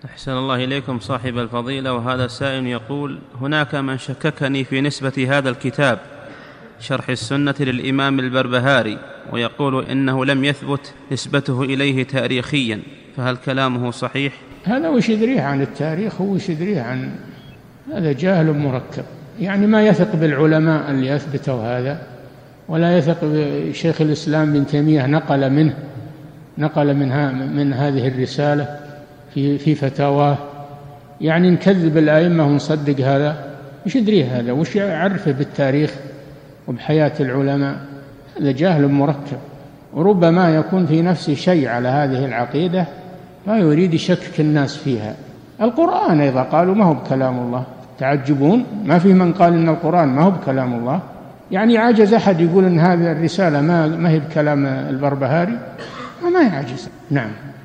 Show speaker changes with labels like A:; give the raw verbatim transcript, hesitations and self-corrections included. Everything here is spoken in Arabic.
A: أحسن الله إليكم صاحب الفضيلة. وهذا سائل يقول: هناك من شككني في نسبة هذا الكتاب شرح السنة للإمام البربهاري، ويقول إنه لم يثبت نسبته إليه تاريخيا، فهل كلامه صحيح؟
B: هذا وش يدريه عن التاريخ؟ هو وش يدريه عن هذا؟ جاهل مركب، يعني ما يثق بالعلماء اللي يثبتوا هذا، ولا يثق بشيخ الإسلام بن تيمية نقل منه نقل منها من هذه الرسالة في في فتاواه، يعني نكذب الأئمة ونصدق هذا. وش يدريه هذا؟ وش يعرفه بالتاريخ وبحياة العلماء؟ هذا جاهل مركب، وربما يكون في نفسه شيء على هذه العقيدة ما يريد يشكك الناس فيها. القرآن إذا قالوا ما هو بكلام الله تعجبون، ما في من قال إن القرآن ما هو بكلام الله، يعني عاجز أحد يقول إن هذه الرسالة ما ما هي بكلام البربهاري؟ ما يعجز. نعم.